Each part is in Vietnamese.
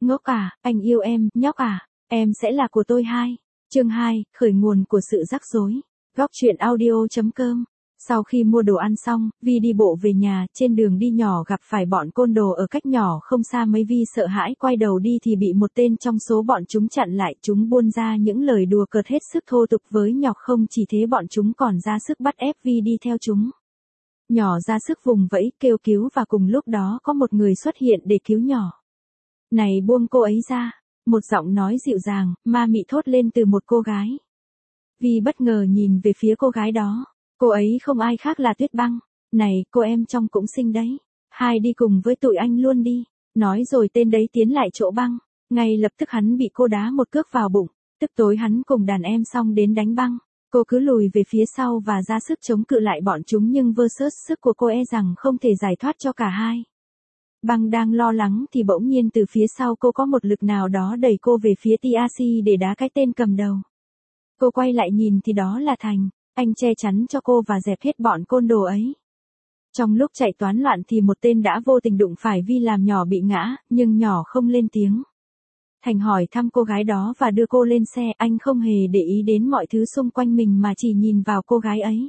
ngốc à, anh yêu em, nhóc à, em sẽ là của tôi. Chương 2, khởi nguồn của sự rắc rối. Góc truyện audio.com. Sau khi mua đồ ăn xong, Vi đi bộ về nhà, trên đường đi nhỏ gặp phải bọn côn đồ ở cách nhỏ không xa mấy. Vi sợ hãi quay đầu đi thì bị một tên trong số bọn chúng chặn lại. Chúng buôn ra những lời đùa cợt hết sức thô tục với nhỏ, không chỉ thế bọn chúng còn ra sức bắt ép Vi đi theo chúng. Nhỏ ra sức vùng vẫy kêu cứu và cùng lúc đó có một người xuất hiện để cứu nhỏ. Này, buông cô ấy ra. Một giọng nói dịu dàng, ma mị thốt lên từ một cô gái. Vi bất ngờ nhìn về phía cô gái đó. Cô ấy không ai khác là Tuyết Băng. Này, cô em trông cũng xinh đấy. Hai đi cùng với tụi anh luôn đi. Nói rồi tên đấy tiến lại chỗ Băng. Ngay lập tức hắn bị cô đá một cước vào bụng. Tức tối hắn cùng đàn em xong đến đánh Băng. Cô cứ lùi về phía sau và ra sức chống cự lại bọn chúng, nhưng versus sức của cô e rằng không thể giải thoát cho cả hai. Băng đang lo lắng thì bỗng nhiên từ phía sau cô có một lực nào đó đẩy cô về phía TRC để đá cái tên cầm đầu. Cô quay lại nhìn thì đó là Thành. Anh che chắn cho cô và dẹp hết bọn côn đồ ấy. Trong lúc chạy toán loạn thì một tên đã vô tình đụng phải Vi làm nhỏ bị ngã, nhưng nhỏ không lên tiếng. Thành hỏi thăm cô gái đó và đưa cô lên xe. Anh không hề để ý đến mọi thứ xung quanh mình mà chỉ nhìn vào cô gái ấy.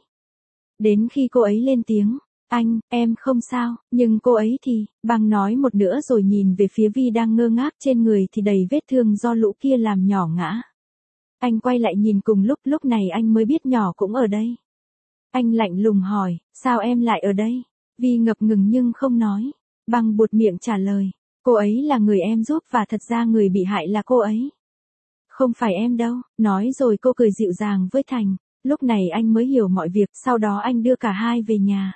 Đến khi cô ấy lên tiếng, anh, em không sao, nhưng cô ấy thì, Băng nói một nữa rồi nhìn về phía Vi đang ngơ ngác, trên người thì đầy vết thương do lũ kia làm nhỏ ngã. Anh quay lại nhìn cùng lúc này anh mới biết nhỏ cũng ở đây. Anh lạnh lùng hỏi, sao em lại ở đây? Vi ngập ngừng nhưng không nói. Băng buột miệng trả lời, cô ấy là người em giúp và thật ra người bị hại là cô ấy. Không phải em đâu, nói rồi cô cười dịu dàng với Thành. Lúc này anh mới hiểu mọi việc, sau đó anh đưa cả hai về nhà.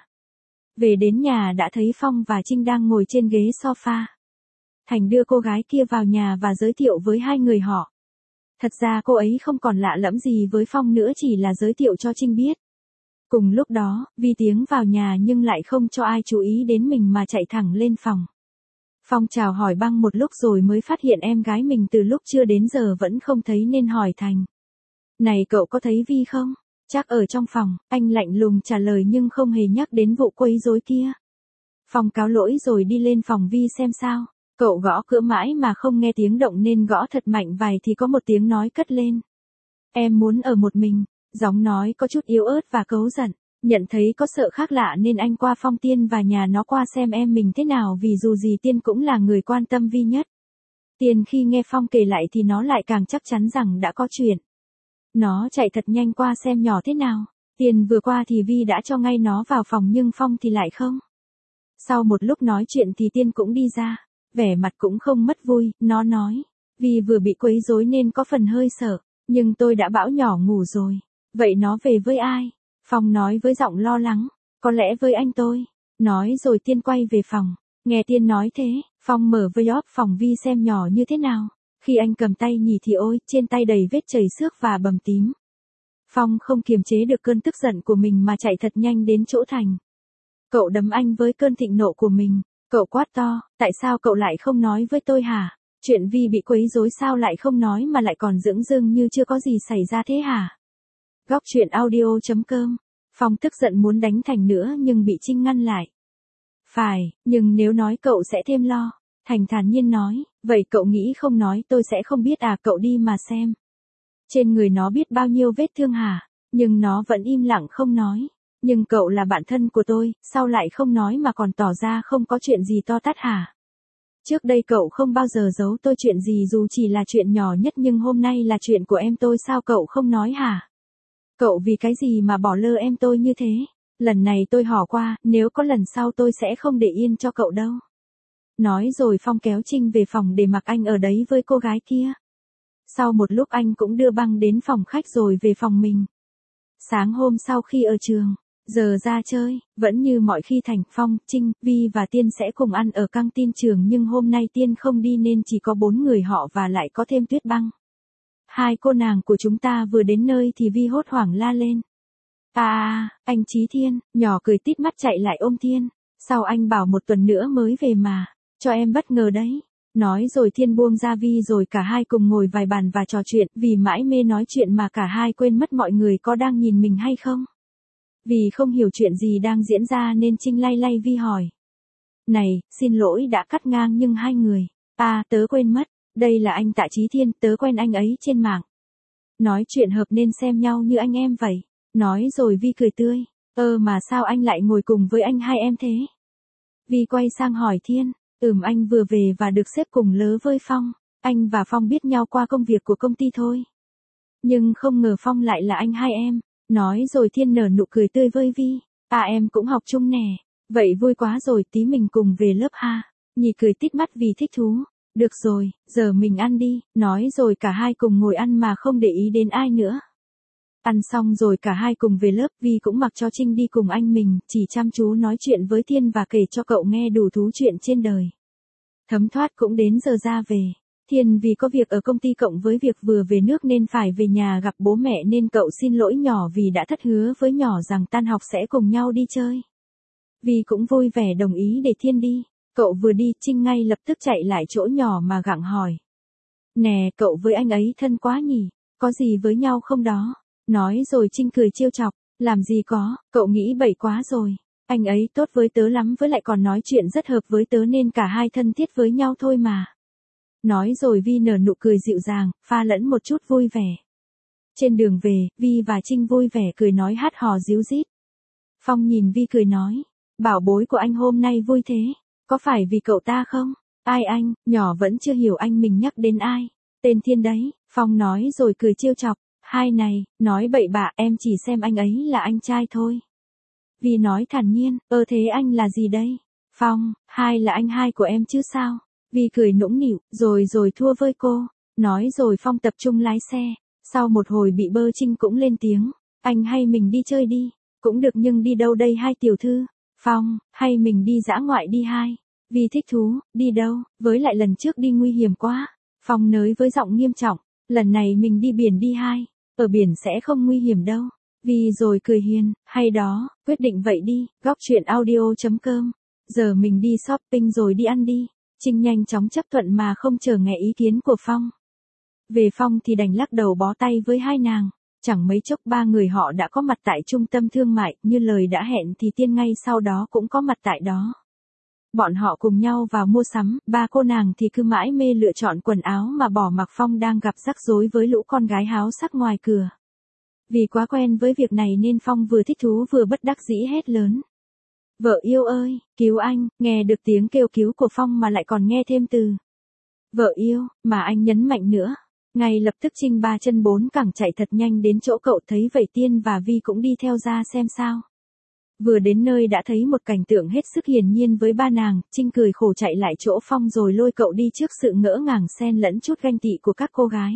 Về đến nhà đã thấy Phong và Trinh đang ngồi trên ghế sofa. Thành đưa cô gái kia vào nhà và giới thiệu với hai người họ. Thật ra cô ấy không còn lạ lẫm gì với Phong nữa, chỉ là giới thiệu cho Trinh biết. Cùng lúc đó, Vi tiến vào nhà nhưng lại không cho ai chú ý đến mình mà chạy thẳng lên phòng. Phong chào hỏi Băng một lúc rồi mới phát hiện em gái mình từ lúc trưa đến giờ vẫn không thấy nên hỏi Thành. Này, cậu có thấy Vi không? Chắc ở trong phòng, anh lạnh lùng trả lời nhưng không hề nhắc đến vụ quấy rối kia. Phong cáo lỗi rồi đi lên phòng Vi xem sao. Cậu gõ cửa mãi mà không nghe tiếng động nên gõ thật mạnh vài thì có một tiếng nói cất lên. Em muốn ở một mình. Giọng nói có chút yếu ớt và cấu giận. Nhận thấy có sợ khác lạ nên anh qua Phong Tiên và nhà nó qua xem em mình thế nào, vì dù gì Tiên cũng là người quan tâm Vi nhất. Tiên khi nghe Phong kể lại thì nó lại càng chắc chắn rằng đã có chuyện. Nó chạy thật nhanh qua xem nhỏ thế nào. Tiên vừa qua thì Vi đã cho ngay nó vào phòng nhưng Phong thì lại không. Sau một lúc nói chuyện thì Tiên cũng đi ra. Vẻ mặt cũng không mất vui, nó nói. Vi vừa bị quấy rối nên có phần hơi sợ, nhưng tôi đã bảo nhỏ ngủ rồi. Vậy nó về với ai? Phong nói với giọng lo lắng. Có lẽ với anh tôi. Nói rồi Tiên quay về phòng. Nghe Tiên nói thế, Phong mở vlog phòng Vi xem nhỏ như thế nào. Khi anh cầm tay nhì thì ôi, trên tay đầy vết chảy xước và bầm tím. Phong không kiềm chế được cơn tức giận của mình mà chạy thật nhanh đến chỗ Thành. Cậu đấm anh với cơn thịnh nộ của mình. Cậu quát to, tại sao cậu lại không nói với tôi hả? Chuyện Vi bị quấy rối sao lại không nói mà lại còn dửng dưng như chưa có gì xảy ra thế hả? Góc truyện audio.com. Phong tức giận muốn đánh Thành nữa nhưng bị Trinh ngăn lại. Phải, nhưng nếu nói cậu sẽ thêm lo. Thành thản nhiên nói, vậy cậu nghĩ không nói tôi sẽ không biết à? Cậu đi mà xem. Trên người nó biết bao nhiêu vết thương hả? Nhưng nó vẫn im lặng không nói. Nhưng cậu là bạn thân của tôi, sao lại không nói mà còn tỏ ra không có chuyện gì to tát hả? Trước đây cậu không bao giờ giấu tôi chuyện gì dù chỉ là chuyện nhỏ nhất, nhưng hôm nay là chuyện của em tôi, sao cậu không nói hả? Cậu vì cái gì mà bỏ lơ em tôi như thế? Lần này tôi hỏi qua, nếu có lần sau tôi sẽ không để yên cho cậu đâu. Nói rồi Phong kéo Trinh về phòng để mặc anh ở đấy với cô gái kia. Sau một lúc anh cũng đưa Băng đến phòng khách rồi về phòng mình. Sáng hôm sau khi ở trường, giờ ra chơi, vẫn như mọi khi Thành, Phong, Trinh, Vi và Tiên sẽ cùng ăn ở căng tin trường, nhưng hôm nay Tiên không đi nên chỉ có 4 người họ và lại có thêm Tuyết Băng. Hai cô nàng của chúng ta vừa đến nơi thì Vi hốt hoảng la lên. Anh Chí Thiên, nhỏ cười tít mắt chạy lại ôm Thiên. Sao anh bảo một tuần nữa mới về mà, cho em bất ngờ đấy. Nói rồi Thiên buông ra Vi rồi cả hai cùng ngồi vài bàn và trò chuyện, vì mãi mê nói chuyện mà cả hai quên mất mọi người có đang nhìn mình hay không. Vì không hiểu chuyện gì đang diễn ra nên Trinh lay lay Vi hỏi. Này, xin lỗi đã cắt ngang nhưng hai người, À, tớ quên mất, đây là anh Tạ Chí Thiên, tớ quen anh ấy trên mạng. Nói chuyện hợp nên xem nhau như anh em vậy. Nói rồi Vi cười tươi. Mà sao anh lại ngồi cùng với anh hai em thế? Vi quay sang hỏi Thiên. Anh vừa về và được xếp cùng lớ với Phong. Anh và Phong biết nhau qua công việc của công ty thôi. Nhưng không ngờ Phong lại là anh hai em. Nói rồi Thiên nở nụ cười tươi với Vi. À, em cũng học chung nè. Vậy vui quá rồi, tí mình cùng về lớp ha. Nhi cười tít mắt vì thích thú. Được rồi, giờ mình ăn đi. Nói rồi cả hai cùng ngồi ăn mà không để ý đến ai nữa. Ăn xong rồi cả hai cùng về lớp, Vi cũng mặc cho Trinh đi cùng anh mình, chỉ chăm chú nói chuyện với Thiên và kể cho cậu nghe đủ thú chuyện trên đời. Thấm thoát cũng đến giờ ra về. Thiên vì có việc ở công ty cộng với việc vừa về nước nên phải về nhà gặp bố mẹ nên cậu xin lỗi nhỏ vì đã thất hứa với nhỏ rằng tan học sẽ cùng nhau đi chơi. Vi cũng vui vẻ đồng ý để Thiên đi. Cậu vừa đi, Trinh ngay lập tức chạy lại chỗ nhỏ mà gặng hỏi. Nè, cậu với anh ấy thân quá nhỉ, có gì với nhau không đó? Nói rồi Trinh cười trêu chọc, làm gì có, cậu nghĩ bậy quá rồi. Anh ấy tốt với tớ lắm, với lại còn nói chuyện rất hợp với tớ nên cả hai thân thiết với nhau thôi mà. Nói rồi Vi nở nụ cười dịu dàng, pha lẫn một chút vui vẻ. Trên đường về, Vi và Trinh vui vẻ cười nói hát hò díu dít. Phong nhìn Vi cười nói, bảo bối của anh hôm nay vui thế, có phải vì cậu ta không? Ai anh? Nhỏ vẫn chưa hiểu anh mình nhắc đến ai. Tên Thiên đấy, Phong nói rồi cười trêu chọc. Hai này, nói bậy bạ, em chỉ xem anh ấy là anh trai thôi. Vi nói thản nhiên, thế anh là gì đây? Phong, hai là anh hai của em chứ sao? Vi cười nũng nịu, rồi thua với cô. Nói rồi Phong tập trung lái xe. Sau một hồi bị bơ Trinh cũng lên tiếng. Anh hay mình đi chơi đi. Cũng được nhưng đi đâu đây hai tiểu thư? Phong, hay mình đi dã ngoại đi hai? Vi thích thú, đi đâu? Với lại lần trước đi nguy hiểm quá. Phong nới với giọng nghiêm trọng. Lần này mình đi biển đi hai. Ở biển sẽ không nguy hiểm đâu. Vi rồi cười hiền, hay đó, quyết định vậy đi, góc chuyện audio.com. Giờ mình đi shopping rồi đi ăn đi. Trinh nhanh chóng chấp thuận mà không chờ nghe ý kiến của Phong. Về Phong thì đành lắc đầu bó tay với hai nàng. Chẳng mấy chốc ba người họ đã có mặt tại trung tâm thương mại, như lời đã hẹn thì Tiên ngay sau đó cũng có mặt tại đó. Bọn họ cùng nhau vào mua sắm, ba cô nàng thì cứ mãi mê lựa chọn quần áo mà bỏ mặc Phong đang gặp rắc rối với lũ con gái háo sắc ngoài cửa. Vì quá quen với việc này nên Phong vừa thích thú vừa bất đắc dĩ hét lớn. Vợ yêu ơi, cứu anh, nghe được tiếng kêu cứu của Phong mà lại còn nghe thêm từ vợ yêu, mà anh nhấn mạnh nữa. Ngay lập tức Trinh ba chân bốn cẳng chạy thật nhanh đến chỗ cậu, thấy vậy Tiên và Vi cũng đi theo ra xem sao. Vừa đến nơi đã thấy một cảnh tượng hết sức hiển nhiên với ba nàng, Trinh cười khổ chạy lại chỗ Phong rồi lôi cậu đi trước sự ngỡ ngàng xen lẫn chút ganh tị của các cô gái.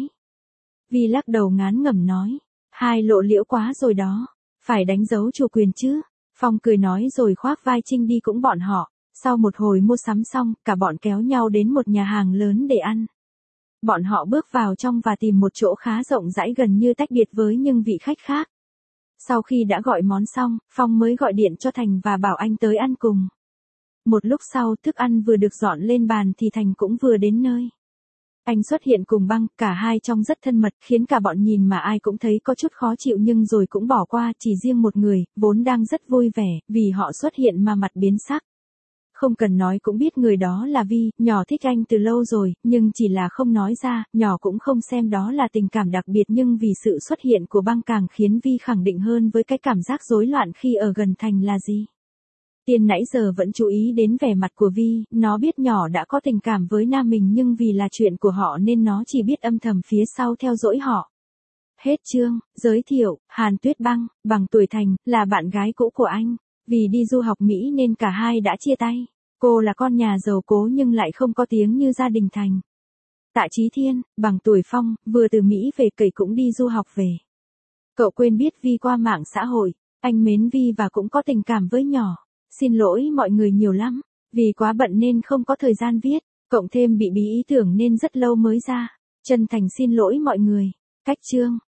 Vi lắc đầu ngán ngẩm nói, hai lộ liễu quá rồi đó, phải đánh dấu chủ quyền chứ. Phong cười nói rồi khoác vai Trinh đi cũng bọn họ. Sau một hồi mua sắm xong, cả bọn kéo nhau đến một nhà hàng lớn để ăn. Bọn họ bước vào trong và tìm một chỗ khá rộng rãi gần như tách biệt với những vị khách khác. Sau khi đã gọi món xong, Phong mới gọi điện cho Thành và bảo anh tới ăn cùng. Một lúc sau thức ăn vừa được dọn lên bàn thì Thành cũng vừa đến nơi. Anh xuất hiện cùng Băng, cả hai trông rất thân mật khiến cả bọn nhìn mà ai cũng thấy có chút khó chịu nhưng rồi cũng bỏ qua, chỉ riêng một người, vốn đang rất vui vẻ, vì họ xuất hiện mà mặt biến sắc. Không cần nói cũng biết người đó là Vi, nhỏ thích anh từ lâu rồi, nhưng chỉ là không nói ra, nhỏ cũng không xem đó là tình cảm đặc biệt nhưng vì sự xuất hiện của Băng càng khiến Vi khẳng định hơn với cái cảm giác rối loạn khi ở gần Thành là gì. Tiên nãy giờ vẫn chú ý đến vẻ mặt của Vi, nó biết nhỏ đã có tình cảm với nam mình nhưng vì là chuyện của họ nên nó chỉ biết âm thầm phía sau theo dõi họ. Hết chương, giới thiệu, Hàn Tuyết Băng, bằng tuổi Thành, là bạn gái cũ của anh. Vì đi du học Mỹ nên cả hai đã chia tay. Cô là con nhà giàu cố nhưng lại không có tiếng như gia đình Thành. Tạ Chí Thiên, bằng tuổi Phong, vừa từ Mỹ về cậy cũng đi du học về. Cậu quên biết Vi qua mạng xã hội, anh mến Vi và cũng có tình cảm với nhỏ. Xin lỗi mọi người nhiều lắm, vì quá bận nên không có thời gian viết, cộng thêm bị bí ý tưởng nên rất lâu mới ra. Chân thành xin lỗi mọi người. Cách chương.